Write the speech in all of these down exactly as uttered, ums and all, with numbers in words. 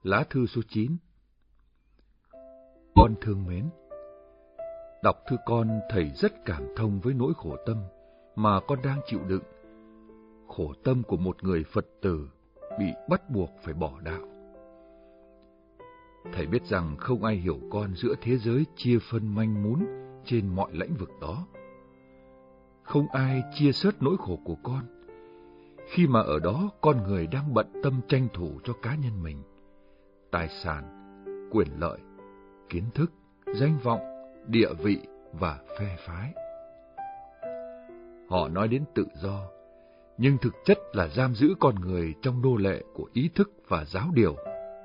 Lá thư số chín. Con thương mến, đọc thư con, thầy rất cảm thông với nỗi khổ tâm mà con đang chịu đựng. Khổ tâm của một người Phật tử bị bắt buộc phải bỏ đạo. Thầy biết rằng không ai hiểu con giữa thế giới chia phân manh mún trên mọi lĩnh vực đó. Không ai chia sớt nỗi khổ của con, khi mà ở đó con người đang bận tâm tranh thủ cho cá nhân mình, tài sản, quyền lợi, kiến thức, danh vọng, địa vị và phe phái. Họ nói đến tự do, nhưng thực chất là giam giữ con người trong nô lệ của ý thức và giáo điều.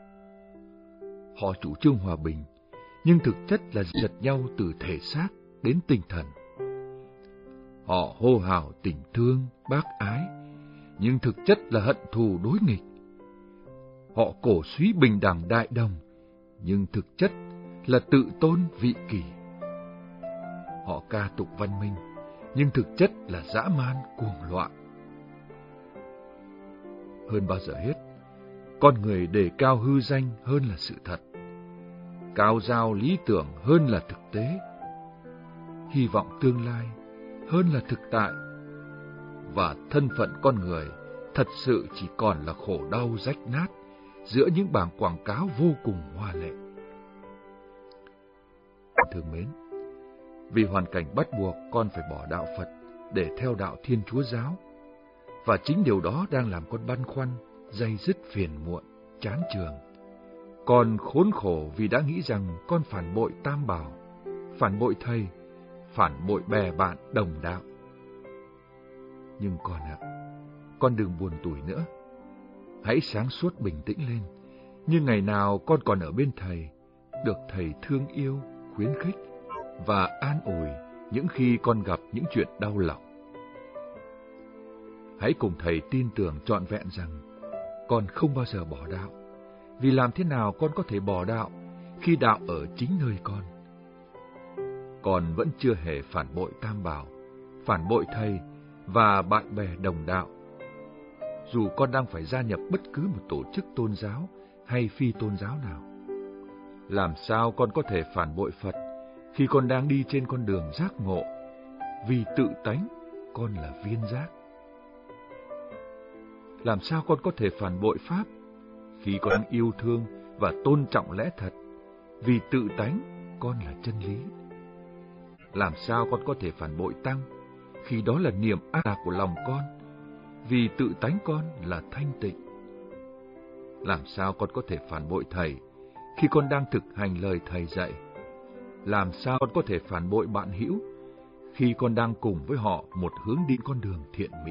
Họ chủ trương hòa bình, nhưng thực chất là giật nhau từ thể xác đến tinh thần. Họ hô hào tình thương, bác ái, nhưng thực chất là hận thù đối nghịch. Họ cổ suý bình đẳng đại đồng, nhưng thực chất là tự tôn vị kỷ. Họ ca tụng văn minh, nhưng thực chất là dã man cuồng loạn. Hơn bao giờ hết, con người đề cao hư danh hơn là sự thật, cao giao lý tưởng hơn là thực tế, hy vọng tương lai hơn là thực tại, và thân phận con người thật sự chỉ còn là khổ đau rách nát giữa những bảng quảng cáo vô cùng hoa lệ. Thương mến, vì hoàn cảnh bắt buộc con phải bỏ đạo Phật để theo đạo Thiên Chúa giáo, và chính điều đó đang làm con băn khoăn, day dứt phiền muộn, chán chường. Con khốn khổ vì đã nghĩ rằng con phản bội Tam Bảo, phản bội thầy, phản bội bè bạn đồng đạo. Nhưng con ạ, con đừng buồn tủi nữa. Hãy sáng suốt bình tĩnh lên, như ngày nào con còn ở bên thầy, được thầy thương yêu, khuyến khích và an ủi những khi con gặp những chuyện đau lòng. Hãy cùng thầy tin tưởng trọn vẹn rằng con không bao giờ bỏ đạo, vì làm thế nào con có thể bỏ đạo khi đạo ở chính nơi con. Con vẫn chưa hề phản bội Tam Bảo, phản bội thầy và bạn bè đồng đạo. Dù con đang phải gia nhập bất cứ một tổ chức tôn giáo hay phi tôn giáo nào, làm sao con có thể phản bội Phật khi con đang đi trên con đường giác ngộ, vì tự tánh con là viên giác? Làm sao con có thể phản bội Pháp khi con đang yêu thương và tôn trọng lẽ thật, vì tự tánh con là chân lý? Làm sao con có thể phản bội Tăng khi đó là niềm ác lạc của lòng con, vì tự tánh con là thanh tịnh? Làm sao con có thể phản bội thầy khi con đang thực hành lời thầy dạy? Làm sao con có thể phản bội bạn hữu khi con đang cùng với họ một hướng đi con đường thiện mỹ?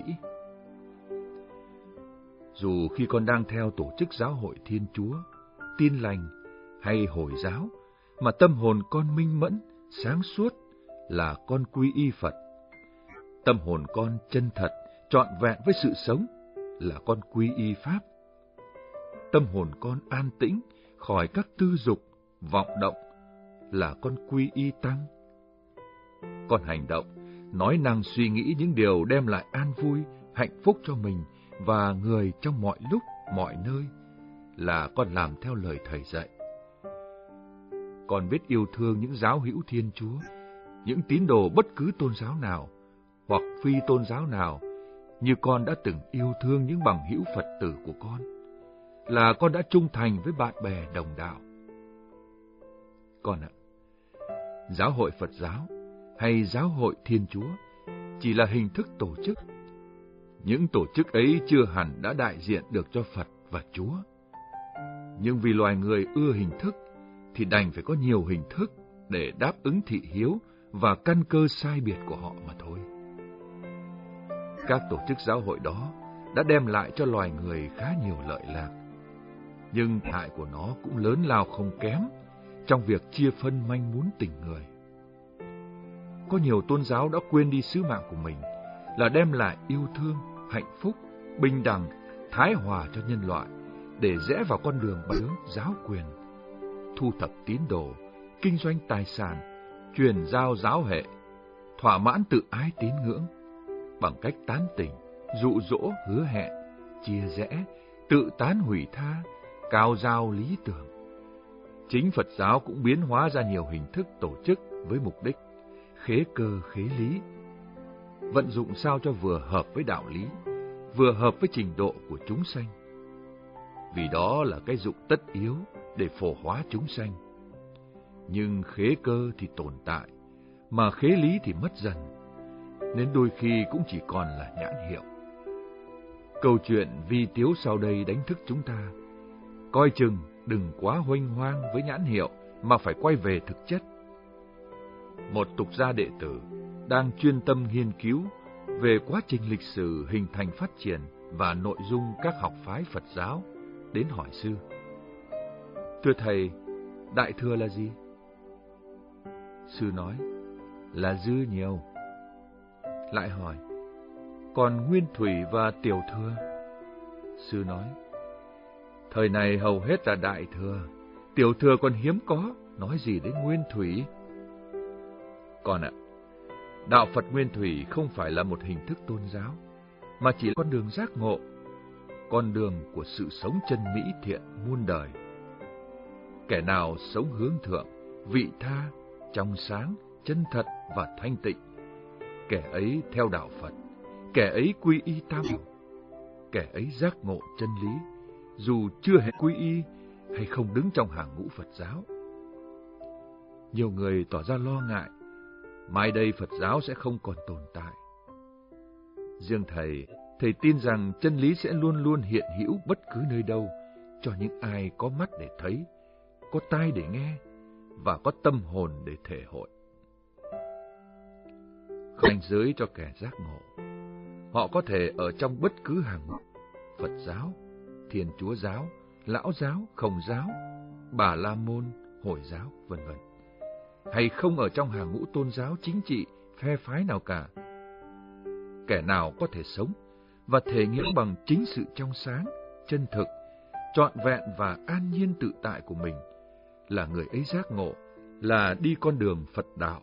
Dù khi con đang theo tổ chức giáo hội Thiên Chúa, Tin Lành hay Hồi giáo, mà tâm hồn con minh mẫn, sáng suốt là con quy y Phật. Tâm hồn con chân thật, trọn vẹn với sự sống là con quy y Pháp. Tâm hồn con an tĩnh, khỏi các tư dục, vọng động là con quy y Tăng. Con hành động, nói năng suy nghĩ những điều đem lại an vui, hạnh phúc cho mình và người trong mọi lúc, mọi nơi là con làm theo lời thầy dạy. Con biết yêu thương những giáo hữu Thiên Chúa, những tín đồ bất cứ tôn giáo nào hoặc phi tôn giáo nào, như con đã từng yêu thương những bằng hữu Phật tử của con, là con đã trung thành với bạn bè đồng đạo. Con ạ, giáo hội Phật giáo hay giáo hội Thiên Chúa chỉ là hình thức tổ chức. Những tổ chức ấy chưa hẳn đã đại diện được cho Phật và Chúa. Nhưng vì loài người ưa hình thức, thì đành phải có nhiều hình thức để đáp ứng thị hiếu và căn cơ sai biệt của họ mà thôi. Các tổ chức giáo hội đó đã đem lại cho loài người khá nhiều lợi lạc, nhưng hại của nó cũng lớn lao không kém trong việc chia phân manh mún tình người. Có nhiều tôn giáo đã quên đi sứ mạng của mình là đem lại yêu thương, hạnh phúc, bình đẳng, thái hòa cho nhân loại, để rẽ vào con đường bá hướng giáo quyền, thu thập tín đồ, kinh doanh tài sản, truyền giao giáo hệ, thỏa mãn tự ái tín ngưỡng, bằng cách tán tỉnh, dụ dỗ, hứa hẹn, chia rẽ, tự tán hủy tha, cao dao lý tưởng. Chính Phật giáo cũng biến hóa ra nhiều hình thức tổ chức với mục đích khế cơ khế lý, vận dụng sao cho vừa hợp với đạo lý, vừa hợp với trình độ của chúng sanh. Vì đó là cái dụng tất yếu để phổ hóa chúng sanh. Nhưng khế cơ thì tồn tại, mà khế lý thì mất dần, nên đôi khi cũng chỉ còn là nhãn hiệu. Câu chuyện vi tiếu sau đây đánh thức chúng ta, coi chừng đừng quá huênh hoang với nhãn hiệu mà phải quay về thực chất. Một tục gia đệ tử đang chuyên tâm nghiên cứu về quá trình lịch sử hình thành phát triển và nội dung các học phái Phật giáo, đến hỏi sư: Thưa thầy, Đại Thừa là gì? Sư nói: Là dư nhiều. Lại hỏi: Còn Nguyên Thủy và Tiểu Thừa? Sư nói: Thời này hầu hết là Đại Thừa, Tiểu Thừa còn hiếm có, nói gì đến Nguyên Thủy. Con ạ, đạo Phật Nguyên Thủy không phải là một hình thức tôn giáo, mà chỉ là con đường giác ngộ, con đường của sự sống chân mỹ thiện muôn đời. Kẻ nào sống hướng thượng, vị tha, trong sáng, chân thật và thanh tịnh, kẻ ấy theo đạo Phật, kẻ ấy quy y tam bảo, kẻ ấy giác ngộ chân lý, dù chưa hề quy y hay không đứng trong hàng ngũ Phật giáo. Nhiều người tỏ ra lo ngại, mai đây Phật giáo sẽ không còn tồn tại. Riêng thầy, thầy tin rằng chân lý sẽ luôn luôn hiện hữu bất cứ nơi đâu, cho những ai có mắt để thấy, có tai để nghe, và có tâm hồn để thể hội. Không ranh giới cho kẻ giác ngộ. Họ có thể ở trong bất cứ hàng ngũ, Phật giáo, Thiên Chúa giáo, Lão giáo, Khổng giáo, Bà La Môn, Hồi giáo, vân vân, hay không ở trong hàng ngũ tôn giáo chính trị, phe phái nào cả. Kẻ nào có thể sống và thể nghiệm bằng chính sự trong sáng, chân thực, trọn vẹn và an nhiên tự tại của mình, là người ấy giác ngộ, là đi con đường Phật đạo.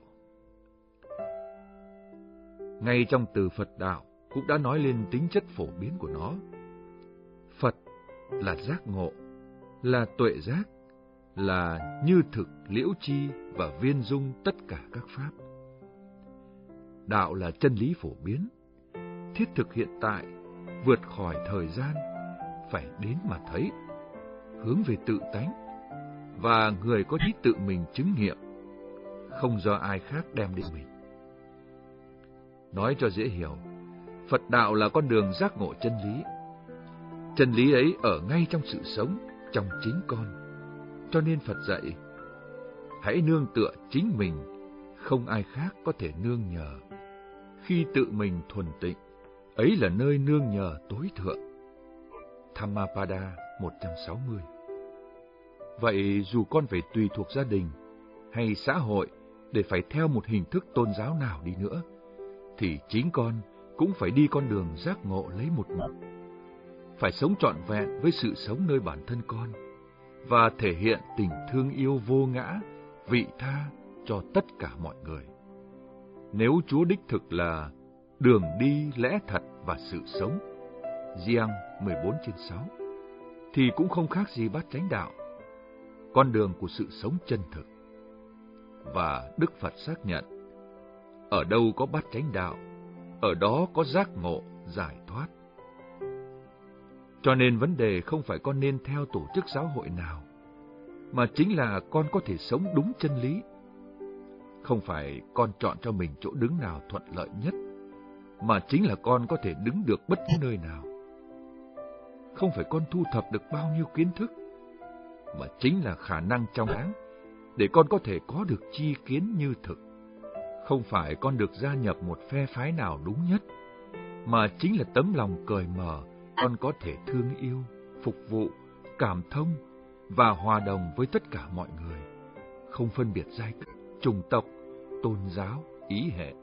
Ngay trong từ Phật đạo cũng đã nói lên tính chất phổ biến của nó. Phật là giác ngộ, là tuệ giác, là như thực liễu chi và viên dung tất cả các pháp. Đạo là chân lý phổ biến, thiết thực hiện tại, vượt khỏi thời gian, phải đến mà thấy, hướng về tự tánh, và người có trí tự mình chứng nghiệm, không do ai khác đem đến mình. Nói cho dễ hiểu, Phật đạo là con đường giác ngộ chân lý. Chân lý ấy ở ngay trong sự sống, trong chính con. Cho nên Phật dạy, hãy nương tựa chính mình, không ai khác có thể nương nhờ. Khi tự mình thuần tịnh, ấy là nơi nương nhờ tối thượng. Dhammapada một trăm sáu mươi. Vậy dù con phải tùy thuộc gia đình hay xã hội để phải theo một hình thức tôn giáo nào đi nữa, thì chính con cũng phải đi con đường giác ngộ lấy một mục. Phải sống trọn vẹn với sự sống nơi bản thân con, và thể hiện tình thương yêu vô ngã, vị tha cho tất cả mọi người. Nếu Chúa đích thực là đường đi lẽ thật và sự sống, Giăng mười bốn trên sáu, thì cũng không khác gì bát chánh đạo, con đường của sự sống chân thực. Và Đức Phật xác nhận, ở đâu có bát chánh đạo, ở đó có giác ngộ, giải thoát. Cho nên vấn đề không phải con nên theo tổ chức giáo hội nào, mà chính là con có thể sống đúng chân lý. Không phải con chọn cho mình chỗ đứng nào thuận lợi nhất, mà chính là con có thể đứng được bất cứ nơi nào. Không phải con thu thập được bao nhiêu kiến thức, mà chính là khả năng trong sáng để con có thể có được chi kiến như thực. Không phải con được gia nhập một phe phái nào đúng nhất, mà chính là tấm lòng cởi mở, con có thể thương yêu, phục vụ, cảm thông và hòa đồng với tất cả mọi người, không phân biệt giai cấp, chủng tộc, tôn giáo, ý hệ.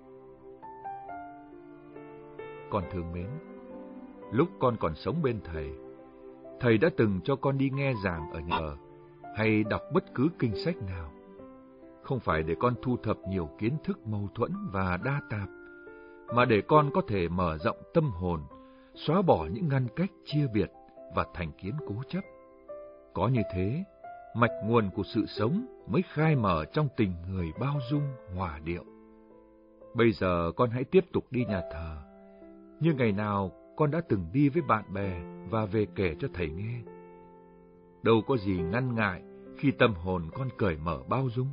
Con thương mến, lúc con còn sống bên thầy, thầy đã từng cho con đi nghe giảng ở nhà ở, hay đọc bất cứ kinh sách nào. Không phải để con thu thập nhiều kiến thức mâu thuẫn và đa tạp, mà để con có thể mở rộng tâm hồn, xóa bỏ những ngăn cách chia biệt và thành kiến cố chấp. Có như thế, mạch nguồn của sự sống mới khai mở trong tình người bao dung, hòa điệu. Bây giờ con hãy tiếp tục đi nhà thờ, như ngày nào con đã từng đi với bạn bè và về kể cho thầy nghe. Đâu có gì ngăn ngại khi tâm hồn con cởi mở bao dung.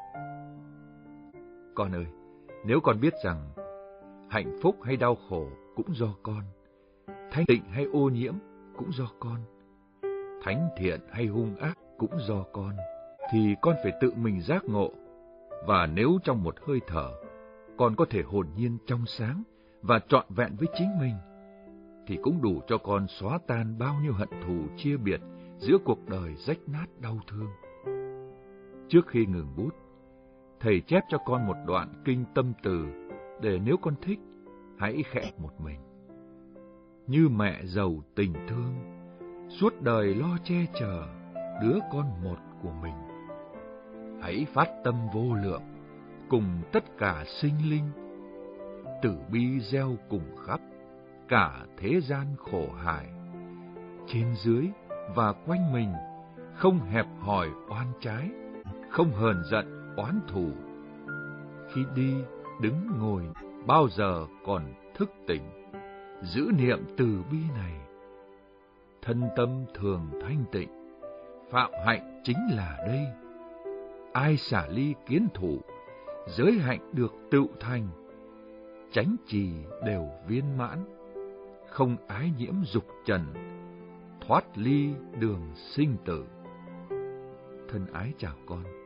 Con ơi, nếu con biết rằng hạnh phúc hay đau khổ cũng do con, thanh tịnh hay ô nhiễm cũng do con, thánh thiện hay hung ác cũng do con, thì con phải tự mình giác ngộ. Và nếu trong một hơi thở con có thể hồn nhiên trong sáng và trọn vẹn với chính mình, thì cũng đủ cho con xóa tan bao nhiêu hận thù chia biệt giữa cuộc đời rách nát đau thương. Trước khi ngừng bút, thầy chép cho con một đoạn kinh tâm từ, để nếu con thích, hãy khẽ một mình. Như mẹ giàu tình thương, suốt đời lo che chở đứa con một của mình. Hãy phát tâm vô lượng, cùng tất cả sinh linh, tử bi gieo cùng khắp cả thế gian khổ hải. Trên dưới và quanh mình, không hẹp hòi oan trái, không hờn giận oán thù. Khi đi, đứng, ngồi, bao giờ còn thức tỉnh, giữ niệm từ bi này. Thân tâm thường thanh tịnh, phạm hạnh chính là đây. Ai xả ly kiến thủ, giới hạnh được tựu thành, chánh trì đều viên mãn, không ái nhiễm dục trần, thoát ly đường sinh tử. Thân ái chào con.